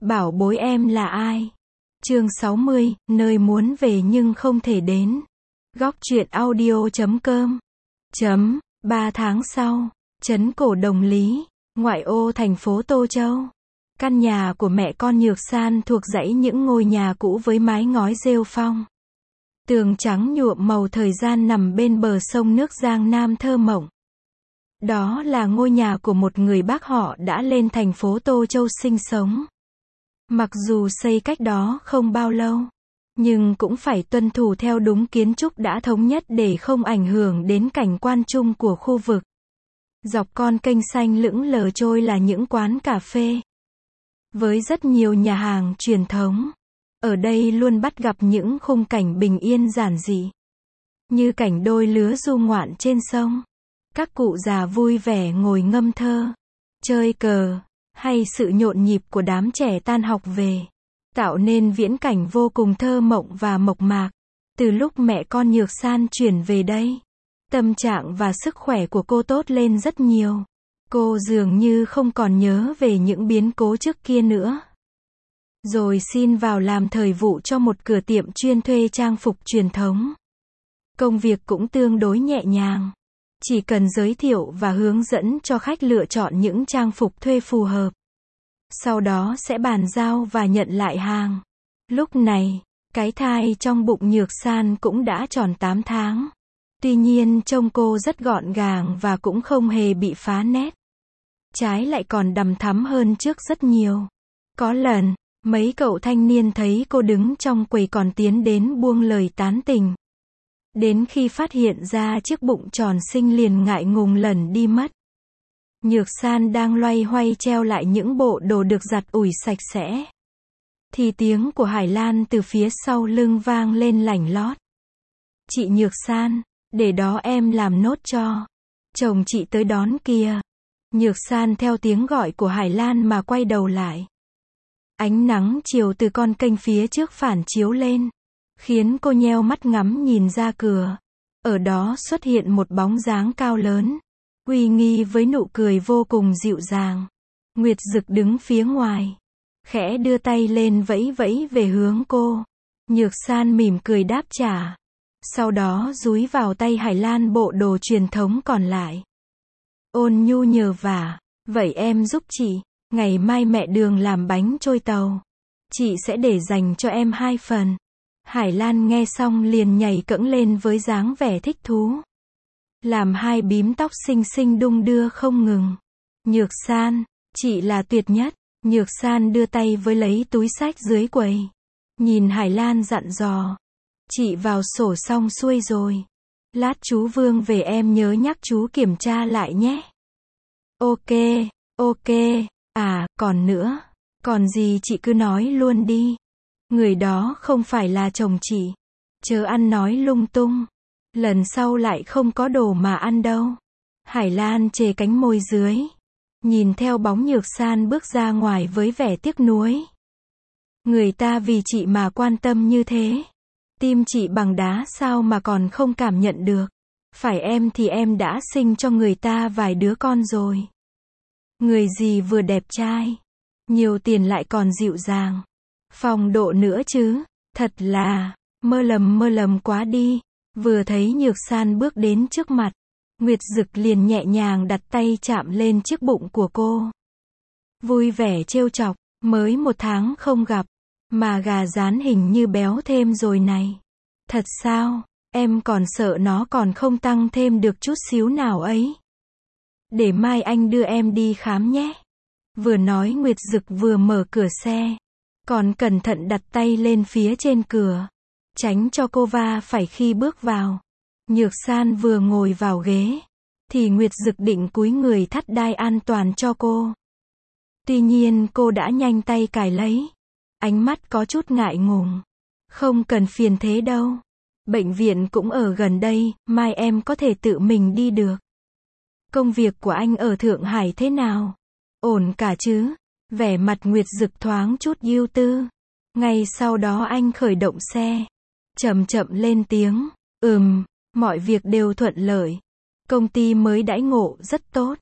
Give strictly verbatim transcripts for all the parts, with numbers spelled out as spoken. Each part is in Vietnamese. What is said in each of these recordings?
Bảo bối em là ai? Chương sáu mươi, nơi muốn về nhưng không thể đến. Góc truyện audio chấm com. Chấm, ba tháng sau, trấn Cổ Đồng Lý, ngoại ô thành phố Tô Châu. Căn nhà của mẹ con Nhược San thuộc dãy những ngôi nhà cũ với mái ngói rêu phong. Tường trắng nhuộm màu thời gian nằm bên bờ sông nước Giang Nam thơ mộng. Đó là ngôi nhà của một người bác họ đã lên thành phố Tô Châu sinh sống. Mặc dù xây cách đó không bao lâu, nhưng cũng phải tuân thủ theo đúng kiến trúc đã thống nhất để không ảnh hưởng đến cảnh quan chung của khu vực. Dọc con kênh xanh lững lờ trôi là những quán cà phê. Với rất nhiều nhà hàng truyền thống, ở đây luôn bắt gặp những khung cảnh bình yên giản dị. Như cảnh đôi lứa du ngoạn trên sông, các cụ già vui vẻ ngồi ngâm thơ, chơi cờ, hay sự nhộn nhịp của đám trẻ tan học về, tạo nên viễn cảnh vô cùng thơ mộng và mộc mạc. Từ lúc mẹ con Nhược San chuyển về đây, tâm trạng và sức khỏe của cô tốt lên rất nhiều. Cô dường như không còn nhớ về những biến cố trước kia nữa. Rồi xin vào làm thời vụ cho một cửa tiệm chuyên thuê trang phục truyền thống. Công việc cũng tương đối nhẹ nhàng. Chỉ cần giới thiệu và hướng dẫn cho khách lựa chọn những trang phục thuê phù hợp. Sau đó sẽ bàn giao và nhận lại hàng. Lúc này, cái thai trong bụng Nhược San cũng đã tròn tám tháng. Tuy nhiên trông cô rất gọn gàng và cũng không hề bị phá nét. Trái lại còn đằm thắm hơn trước rất nhiều. Có lần, mấy cậu thanh niên thấy cô đứng trong quầy còn tiến đến buông lời tán tỉnh. Đến khi phát hiện ra chiếc bụng tròn xinh liền ngại ngùng lẩn đi mất. Nhược San đang loay hoay treo lại những bộ đồ được giặt ủi sạch sẽ. Thì tiếng của Hải Lan từ phía sau lưng vang lên lảnh lót. Chị Nhược San, để đó em làm nốt cho. Chồng chị tới đón kìa. Nhược San theo tiếng gọi của Hải Lan mà quay đầu lại. Ánh nắng chiều từ con kênh phía trước phản chiếu lên, khiến cô nheo mắt ngắm nhìn ra cửa. Ở đó xuất hiện một bóng dáng cao lớn, uy nghi với nụ cười vô cùng dịu dàng. Nguyệt Dực đứng phía ngoài, khẽ đưa tay lên vẫy vẫy về hướng cô. Nhược San mỉm cười đáp trả. Sau đó dúi vào tay Hải Lan bộ đồ truyền thống còn lại. Ôn nhu nhờ vả, vậy em giúp chị, ngày mai mẹ Đường làm bánh trôi tàu. Chị sẽ để dành cho em hai phần. Hải Lan nghe xong liền nhảy cẫng lên với dáng vẻ thích thú. Làm hai bím tóc xinh xinh đung đưa không ngừng. Nhược San, chị là tuyệt nhất. Nhược San đưa tay với lấy túi xách dưới quầy. Nhìn Hải Lan dặn dò. Chị vào sổ xong xuôi rồi. Lát chú Vương về em nhớ nhắc chú kiểm tra lại nhé. Ok, ok, à, còn nữa. Còn gì chị cứ nói luôn đi. Người đó không phải là chồng chị. Chớ ăn nói lung tung. Lần sau lại không có đồ mà ăn đâu. Hải Lan chề cánh môi dưới. Nhìn theo bóng Nhược San bước ra ngoài với vẻ tiếc nuối. Người ta vì chị mà quan tâm như thế. Tim chị bằng đá sao mà còn không cảm nhận được. Phải em thì em đã sinh cho người ta vài đứa con rồi. Người gì vừa đẹp trai, nhiều tiền lại còn dịu dàng. Phong độ nữa chứ, thật là, mơ lầm mơ lầm quá đi. Vừa thấy Nhược San bước đến trước mặt, Nguyệt Dực liền nhẹ nhàng đặt tay chạm lên chiếc bụng của cô. Vui vẻ trêu chọc, mới một tháng không gặp, mà gà rán hình như béo thêm rồi này. Thật sao, em còn sợ nó còn không tăng thêm được chút xíu nào ấy. Để mai anh đưa em đi khám nhé. Vừa nói Nguyệt Dực vừa mở cửa xe. Còn cẩn thận đặt tay lên phía trên cửa. Tránh cho cô va phải khi bước vào. Nhược San vừa ngồi vào ghế. Thì Nguyệt Dực định cúi người thắt đai an toàn cho cô. Tuy nhiên cô đã nhanh tay cài lấy. Ánh mắt có chút ngại ngùng. Không cần phiền thế đâu. Bệnh viện cũng ở gần đây, mai em có thể tự mình đi được. Công việc của anh ở Thượng Hải thế nào? Ổn cả chứ? Vẻ mặt Nguyệt Dực thoáng chút ưu tư. Ngay sau đó anh khởi động xe. Chậm chậm lên tiếng. Ừm, mọi việc đều thuận lợi. Công ty mới đãi ngộ rất tốt.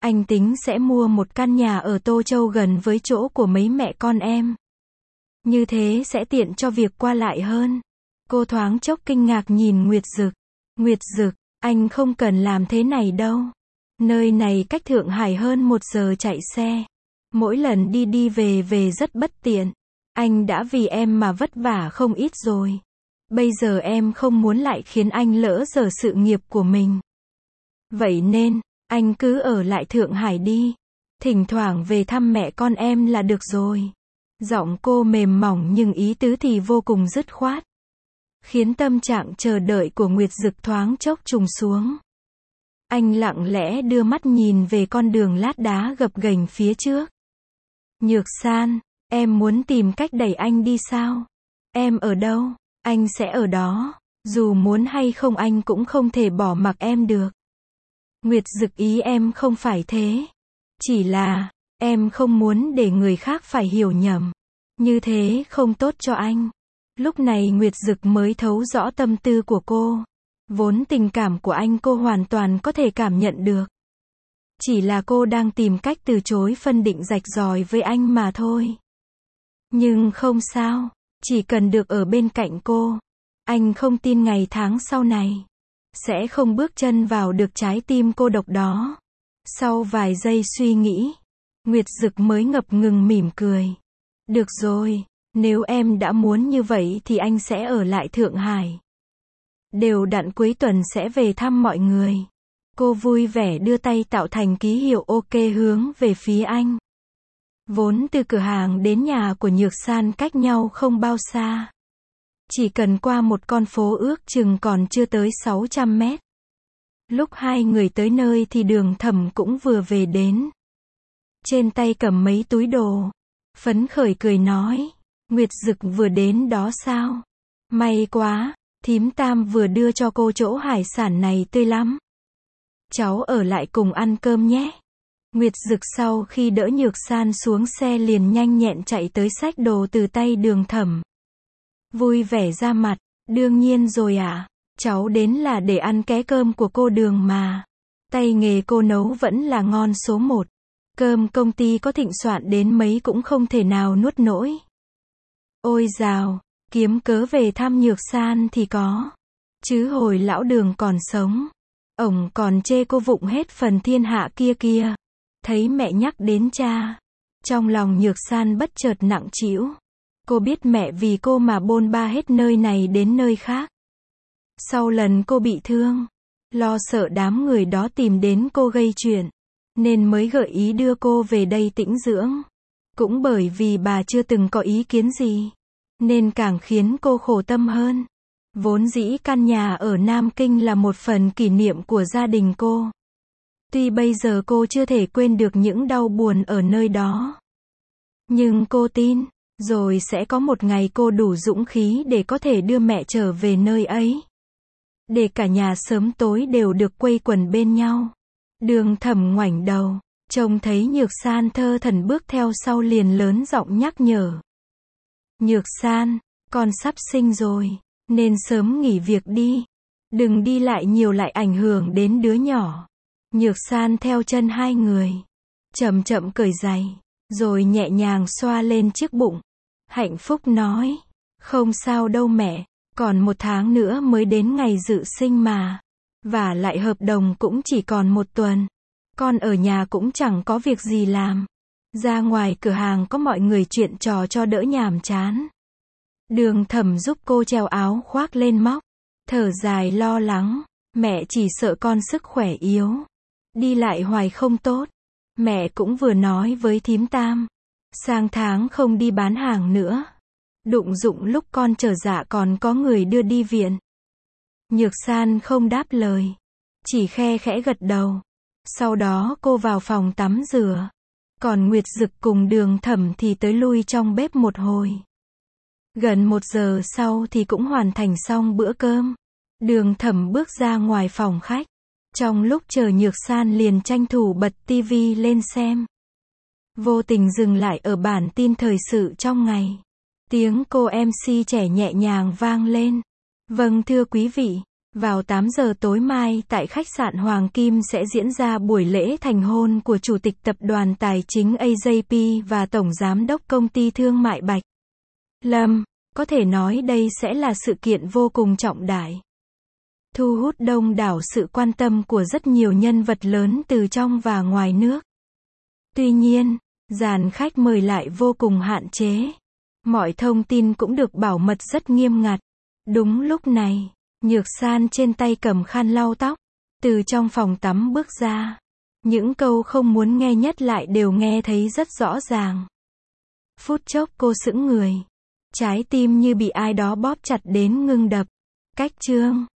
Anh tính sẽ mua một căn nhà ở Tô Châu gần với chỗ của mấy mẹ con em. Như thế sẽ tiện cho việc qua lại hơn. Cô thoáng chốc kinh ngạc nhìn Nguyệt Dực. Nguyệt Dực, anh không cần làm thế này đâu. Nơi này cách Thượng Hải hơn một giờ chạy xe. Mỗi lần đi đi về về rất bất tiện. Anh đã vì em mà vất vả không ít rồi. Bây giờ em không muốn lại khiến anh lỡ dở sự nghiệp của mình. Vậy nên, anh cứ ở lại Thượng Hải đi. Thỉnh thoảng về thăm mẹ con em là được rồi. Giọng cô mềm mỏng nhưng ý tứ thì vô cùng dứt khoát. Khiến tâm trạng chờ đợi của Nguyệt Dực thoáng chốc trùng xuống. Anh lặng lẽ đưa mắt nhìn về con đường lát đá gập ghềnh phía trước. Nhược San, em muốn tìm cách đẩy anh đi sao? Em ở đâu, anh sẽ ở đó. Dù muốn hay không anh cũng không thể bỏ mặc em được. Nguyệt Dực, ý em không phải thế. Chỉ là, em không muốn để người khác phải hiểu nhầm. Như thế không tốt cho anh. Lúc này Nguyệt Dực mới thấu rõ tâm tư của cô. Vốn tình cảm của anh cô hoàn toàn có thể cảm nhận được. Chỉ là cô đang tìm cách từ chối phân định rạch ròi với anh mà thôi. Nhưng không sao, chỉ cần được ở bên cạnh cô. Anh không tin ngày tháng sau này sẽ không bước chân vào được trái tim cô độc đó. Sau vài giây suy nghĩ, Nguyệt Dực mới ngập ngừng mỉm cười. Được rồi, nếu em đã muốn như vậy thì anh sẽ ở lại Thượng Hải. Đều đặn cuối tuần sẽ về thăm mọi người. Cô vui vẻ đưa tay tạo thành ký hiệu ok hướng về phía anh. Vốn từ cửa hàng đến nhà của Nhược San cách nhau không bao xa. Chỉ cần qua một con phố ước chừng còn chưa tới sáu trăm mét. Lúc hai người tới nơi thì Đường Thẩm cũng vừa về đến. Trên tay cầm mấy túi đồ. Phấn khởi cười nói. Nguyệt Dực vừa đến đó sao? May quá, thím Tam vừa đưa cho cô chỗ hải sản này tươi lắm. Cháu ở lại cùng ăn cơm nhé. Nguyệt Dực sau khi đỡ Nhược San xuống xe liền nhanh nhẹn chạy tới xách đồ từ tay Đường Thẩm. Vui vẻ ra mặt, đương nhiên rồi ạ. À. Cháu đến là để ăn ké cơm của cô Đường mà. Tay nghề cô nấu vẫn là ngon số một. Cơm công ty có thịnh soạn đến mấy cũng không thể nào nuốt nổi. Ôi dào, kiếm cớ về thăm Nhược San thì có. Chứ hồi lão Đường còn sống, ổng còn chê cô vụng hết phần thiên hạ kia kia. Thấy mẹ nhắc đến cha, trong lòng Nhược San bất chợt nặng trĩu. Cô biết mẹ vì cô mà bôn ba hết nơi này đến nơi khác. Sau lần cô bị thương, lo sợ đám người đó tìm đến cô gây chuyện, nên mới gợi ý đưa cô về đây tĩnh dưỡng. Cũng bởi vì bà chưa từng có ý kiến gì, nên càng khiến cô khổ tâm hơn. Vốn dĩ căn nhà ở Nam Kinh là một phần kỷ niệm của gia đình cô. Tuy bây giờ cô chưa thể quên được những đau buồn ở nơi đó. Nhưng cô tin, rồi sẽ có một ngày cô đủ dũng khí để có thể đưa mẹ trở về nơi ấy. Để cả nhà sớm tối đều được quây quần bên nhau. Đường Thẩm ngoảnh đầu, trông thấy Nhược San thơ thẩn bước theo sau liền lớn giọng nhắc nhở. Nhược San, con sắp sinh rồi, nên sớm nghỉ việc đi. Đừng đi lại nhiều lại ảnh hưởng đến đứa nhỏ. Nhược San theo chân hai người, chậm chậm cởi giày, rồi nhẹ nhàng xoa lên chiếc bụng. Hạnh phúc nói, không sao đâu mẹ, còn một tháng nữa mới đến ngày dự sinh mà. Và lại hợp đồng cũng chỉ còn một tuần. Con ở nhà cũng chẳng có việc gì làm. Ra ngoài cửa hàng có mọi người chuyện trò cho đỡ nhàm chán. Đường Thẩm giúp cô treo áo khoác lên móc. Thở dài lo lắng, mẹ chỉ sợ con sức khỏe yếu. Đi lại hoài không tốt. Mẹ cũng vừa nói với thím Tam. Sang tháng không đi bán hàng nữa. Đụng dụng lúc con trở dạ còn có người đưa đi viện. Nhược San không đáp lời. Chỉ khe khẽ gật đầu. Sau đó cô vào phòng tắm rửa. Còn Nguyệt Dực cùng Đường Thẩm thì tới lui trong bếp một hồi. Gần một giờ sau thì cũng hoàn thành xong bữa cơm. Đường Thẩm bước ra ngoài phòng khách. Trong lúc chờ Nhược San liền tranh thủ bật tivi lên xem. Vô tình dừng lại ở bản tin thời sự trong ngày. Tiếng cô em xê trẻ nhẹ nhàng vang lên. Vâng thưa quý vị. Vào tám giờ tối mai tại khách sạn Hoàng Kim sẽ diễn ra buổi lễ thành hôn của Chủ tịch Tập đoàn Tài chính a gi pê và Tổng Giám đốc Công ty Thương mại Bạch Lâm. Có thể nói đây sẽ là sự kiện vô cùng trọng đại, thu hút đông đảo sự quan tâm của rất nhiều nhân vật lớn từ trong và ngoài nước. Tuy nhiên, dàn khách mời lại vô cùng hạn chế. Mọi thông tin cũng được bảo mật rất nghiêm ngặt. Đúng lúc này, Nhược San trên tay cầm khăn lau tóc, từ trong phòng tắm bước ra. Những câu không muốn nghe nhất lại đều nghe thấy rất rõ ràng. Phút chốc cô sững người. Trái tim như bị ai đó bóp chặt đến ngưng đập. Cách chương